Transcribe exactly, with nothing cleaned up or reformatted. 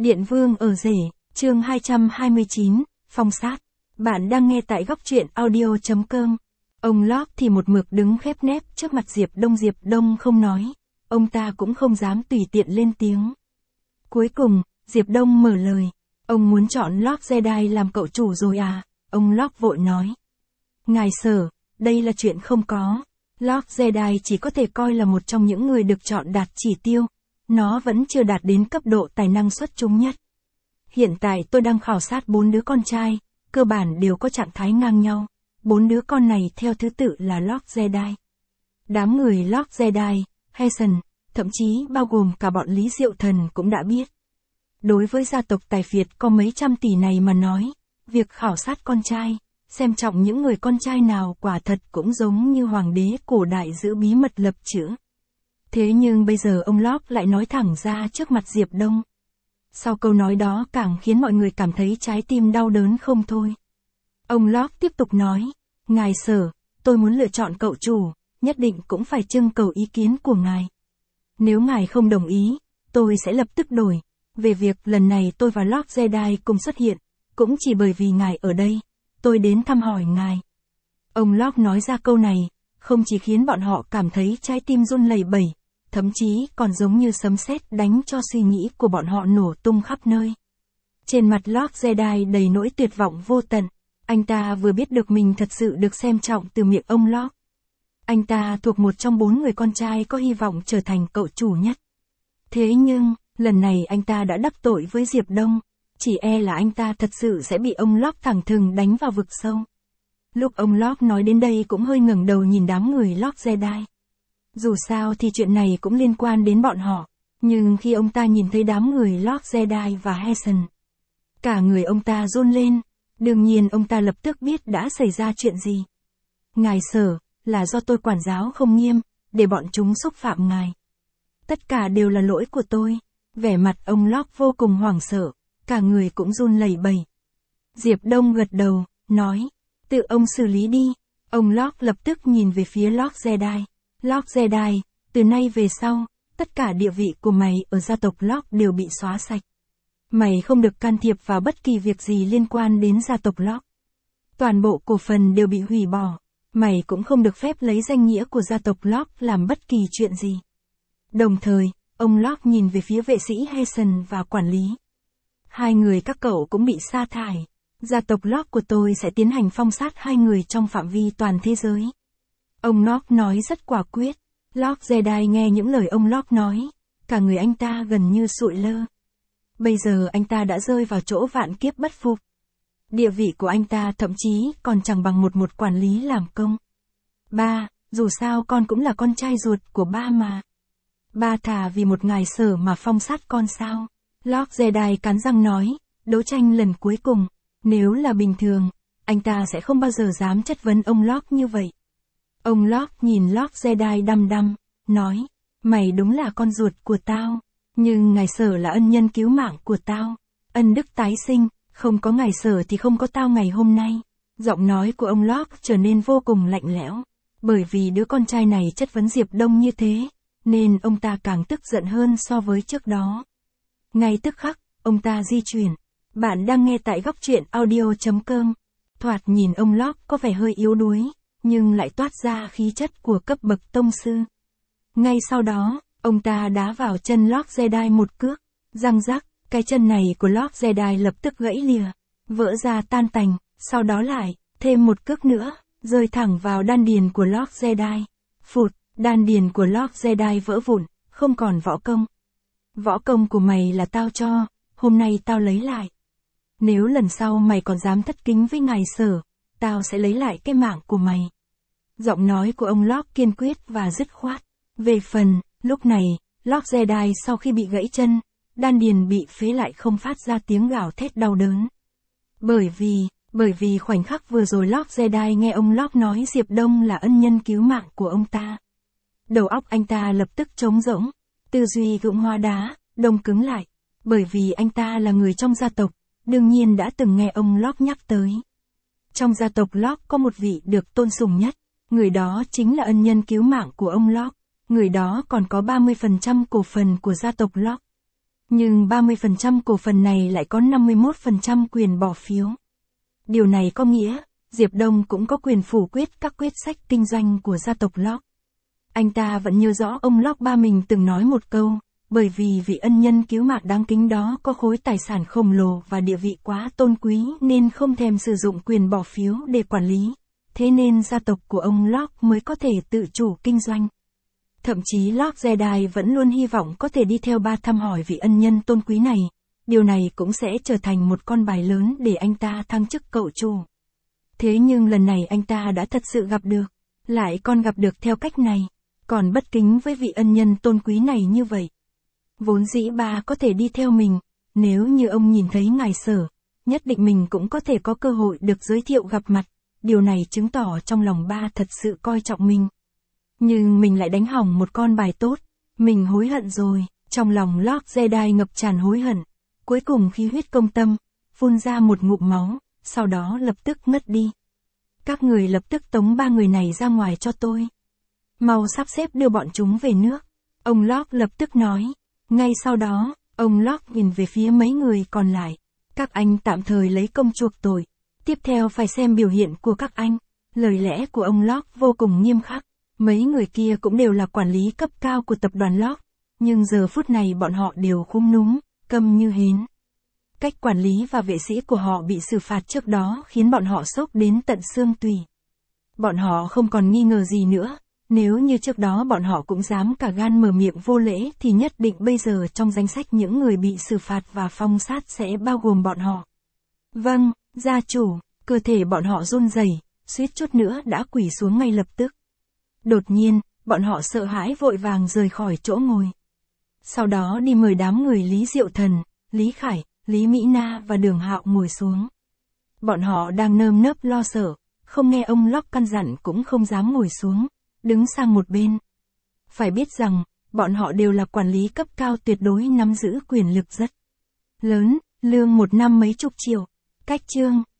Điện Vương ở rể, chương hai trăm hai mươi chín, phong sát. Bạn đang nghe tại góc truyện audio chấm com. Ông Locke thì một mực đứng khép nép trước mặt Diệp Đông. Diệp Đông không nói, ông ta cũng không dám tùy tiện lên tiếng. Cuối cùng, Diệp Đông mở lời, ông muốn chọn Locke Jedi làm cậu chủ rồi à? Ông Locke vội nói. Ngài Sở, đây là chuyện không có. Locke Jedi chỉ có thể coi là một trong những người được chọn đạt chỉ tiêu. Nó vẫn chưa đạt đến cấp độ tài năng xuất chúng nhất. Hiện tại tôi đang khảo sát bốn đứa con trai, cơ bản đều có trạng thái ngang nhau. Bốn đứa con này theo thứ tự là Locke Jedi. Đám người Locke Jedi, Hazen, thậm chí bao gồm cả bọn Lý Diệu Thần cũng đã biết. Đối với gia tộc tài phiệt có mấy trăm tỷ này mà nói, việc khảo sát con trai, xem trọng những người con trai nào quả thật cũng giống như hoàng đế cổ đại giữ bí mật lập chữ. Thế nhưng bây giờ ông Locke lại nói thẳng ra trước mặt Diệp Đông. Sau câu nói đó càng khiến mọi người cảm thấy trái tim đau đớn không thôi. Ông Locke tiếp tục nói, Ngài Sở, tôi muốn lựa chọn cậu chủ, nhất định cũng phải trưng cầu ý kiến của ngài. Nếu ngài không đồng ý, tôi sẽ lập tức đổi. Về việc lần này tôi và Locke Jedi cùng xuất hiện, cũng chỉ bởi vì ngài ở đây, tôi đến thăm hỏi ngài. Ông Locke nói ra câu này, không chỉ khiến bọn họ cảm thấy trái tim run lẩy bẩy, thậm chí còn giống như sấm sét đánh cho suy nghĩ của bọn họ nổ tung khắp nơi. Trên mặt Locke Jedi đầy nỗi tuyệt vọng vô tận, anh ta vừa biết được mình thật sự được xem trọng từ miệng ông Locke. Anh ta thuộc một trong bốn người con trai có hy vọng trở thành cậu chủ nhất. Thế nhưng, lần này anh ta đã đắc tội với Diệp Đông, chỉ e là anh ta thật sự sẽ bị ông Locke thẳng thừng đánh vào vực sâu. Lúc ông Locke nói đến đây cũng hơi ngẩng đầu nhìn đám người Locke Jedi. Dù sao thì chuyện này cũng liên quan đến bọn họ, nhưng khi ông ta nhìn thấy đám người Locke Jedi và Hazen, cả người ông ta run lên, đương nhiên ông ta lập tức biết đã xảy ra chuyện gì. Ngài Sở, là do tôi quản giáo không nghiêm, để bọn chúng xúc phạm ngài. Tất cả đều là lỗi của tôi. Vẻ mặt ông Locke vô cùng hoảng sợ, cả người cũng run lẩy bẩy. Diệp Đông gật đầu, nói, tự ông xử lý đi. Ông Locke lập tức nhìn về phía Locke Jedi. Locke Jedi, từ nay về sau, tất cả địa vị của mày ở gia tộc Locke đều bị xóa sạch. Mày không được can thiệp vào bất kỳ việc gì liên quan đến gia tộc Locke. Toàn bộ cổ phần đều bị hủy bỏ. Mày cũng không được phép lấy danh nghĩa của gia tộc Locke làm bất kỳ chuyện gì. Đồng thời, ông Locke nhìn về phía vệ sĩ Hazen và quản lý. Hai người các cậu cũng bị sa thải. Gia tộc Locke của tôi sẽ tiến hành phong sát hai người trong phạm vi toàn thế giới. Ông Locke nói rất quả quyết. Locke Jedi nghe những lời ông Locke nói, cả người anh ta gần như sụi lơ. Bây giờ anh ta đã rơi vào chỗ vạn kiếp bất phục. Địa vị của anh ta thậm chí còn chẳng bằng một một quản lý làm công. Ba, dù sao con cũng là con trai ruột của ba mà. Ba thà vì một ngài Sở mà phong sát con sao? Locke Jedi cắn răng nói, đấu tranh lần cuối cùng. Nếu là bình thường, anh ta sẽ không bao giờ dám chất vấn ông Locke như vậy. Ông Locke nhìn Locke Jedi đăm đăm, nói, mày đúng là con ruột của tao, nhưng ngài Sở là ân nhân cứu mạng của tao. Ân đức tái sinh, không có ngài Sở thì không có tao ngày hôm nay. Giọng nói của ông Locke trở nên vô cùng lạnh lẽo, bởi vì đứa con trai này chất vấn Diệp Đông như thế, nên ông ta càng tức giận hơn so với trước đó. Ngay tức khắc, ông ta di chuyển. Bạn đang nghe tại góc truyện audio chấm com. Thoạt nhìn ông Locke có vẻ hơi yếu đuối, nhưng lại toát ra khí chất của cấp bậc tông sư. Ngay sau đó, ông ta đá vào chân Locke Jedi một cước, răng rắc, cái chân này của Locke Jedi lập tức gãy lìa, vỡ ra tan tành, sau đó lại, thêm một cước nữa, rơi thẳng vào đan điền của Locke Jedi. Phụt, đan điền của Locke Jedi vỡ vụn, không còn võ công. Võ công của mày là tao cho, hôm nay tao lấy lại. Nếu lần sau mày còn dám thất kính với ngài Sở, tao sẽ lấy lại cái mạng của mày. Giọng nói của ông Locke kiên quyết và dứt khoát. Về phần, lúc này, Locke Jedi sau khi bị gãy chân, đan điền bị phế lại không phát ra tiếng gào thét đau đớn. Bởi vì, bởi vì khoảnh khắc vừa rồi Locke Jedi nghe ông Locke nói Diệp Đông là ân nhân cứu mạng của ông ta. Đầu óc anh ta lập tức trống rỗng, tư duy gượng hóa đá, đông cứng lại, bởi vì anh ta là người trong gia tộc, đương nhiên đã từng nghe ông Locke nhắc tới. Trong gia tộc Locke có một vị được tôn sùng nhất, người đó chính là ân nhân cứu mạng của ông Locke, người đó còn có ba mươi phần trăm cổ phần của gia tộc Locke. Nhưng ba mươi phần trăm cổ phần này lại có năm mươi mốt phần trăm quyền bỏ phiếu. Điều này có nghĩa, Diệp Đông cũng có quyền phủ quyết các quyết sách kinh doanh của gia tộc Locke. Anh ta vẫn nhớ rõ ông Locke ba mình từng nói một câu, bởi vì vị ân nhân cứu mạng đáng kính đó có khối tài sản khổng lồ và địa vị quá tôn quý nên không thèm sử dụng quyền bỏ phiếu để quản lý. Thế nên gia tộc của ông Locke mới có thể tự chủ kinh doanh. Thậm chí Locke Jedi vẫn luôn hy vọng có thể đi theo ba thăm hỏi vị ân nhân tôn quý này. Điều này cũng sẽ trở thành một con bài lớn để anh ta thăng chức cậu chủ. Thế nhưng lần này anh ta đã thật sự gặp được, lại còn gặp được theo cách này, còn bất kính với vị ân nhân tôn quý này như vậy. Vốn dĩ ba có thể đi theo mình, nếu như ông nhìn thấy ngài Sở, nhất định mình cũng có thể có cơ hội được giới thiệu gặp mặt, điều này chứng tỏ trong lòng ba thật sự coi trọng mình. Nhưng mình lại đánh hỏng một con bài tốt, mình hối hận rồi, trong lòng Locke Jedi ngập tràn hối hận, cuối cùng khí huyết công tâm, phun ra một ngụm máu, sau đó lập tức ngất đi. Các người lập tức tống ba người này ra ngoài cho tôi. Mau sắp xếp đưa bọn chúng về nước. Ông Locke lập tức nói. Ngay sau đó, ông Locke nhìn về phía mấy người còn lại. Các anh tạm thời lấy công chuộc tội. Tiếp theo phải xem biểu hiện của các anh. Lời lẽ của ông Locke vô cùng nghiêm khắc. Mấy người kia cũng đều là quản lý cấp cao của tập đoàn Locke. Nhưng giờ phút này bọn họ đều khúm núm, câm như hến. Cách quản lý và vệ sĩ của họ bị xử phạt trước đó khiến bọn họ sốc đến tận xương tủy. Bọn họ không còn nghi ngờ gì nữa, nếu như trước đó bọn họ cũng dám cả gan mở miệng vô lễ thì nhất định bây giờ trong danh sách những người bị xử phạt và phong sát sẽ bao gồm bọn họ. Vâng, gia chủ, cơ thể bọn họ run rẩy, suýt chút nữa đã quỳ xuống ngay lập tức. Đột nhiên, bọn họ sợ hãi vội vàng rời khỏi chỗ ngồi. Sau đó đi mời đám người Lý Diệu Thần, Lý Khải, Lý Mỹ Na và Đường Hạo ngồi xuống. Bọn họ đang nơm nớp lo sợ, không nghe ông Locke căn dặn cũng không dám ngồi xuống, đứng sang một bên. Phải biết rằng, bọn họ đều là quản lý cấp cao tuyệt đối nắm giữ quyền lực rất lớn, lương một năm mấy chục triệu. Cách chương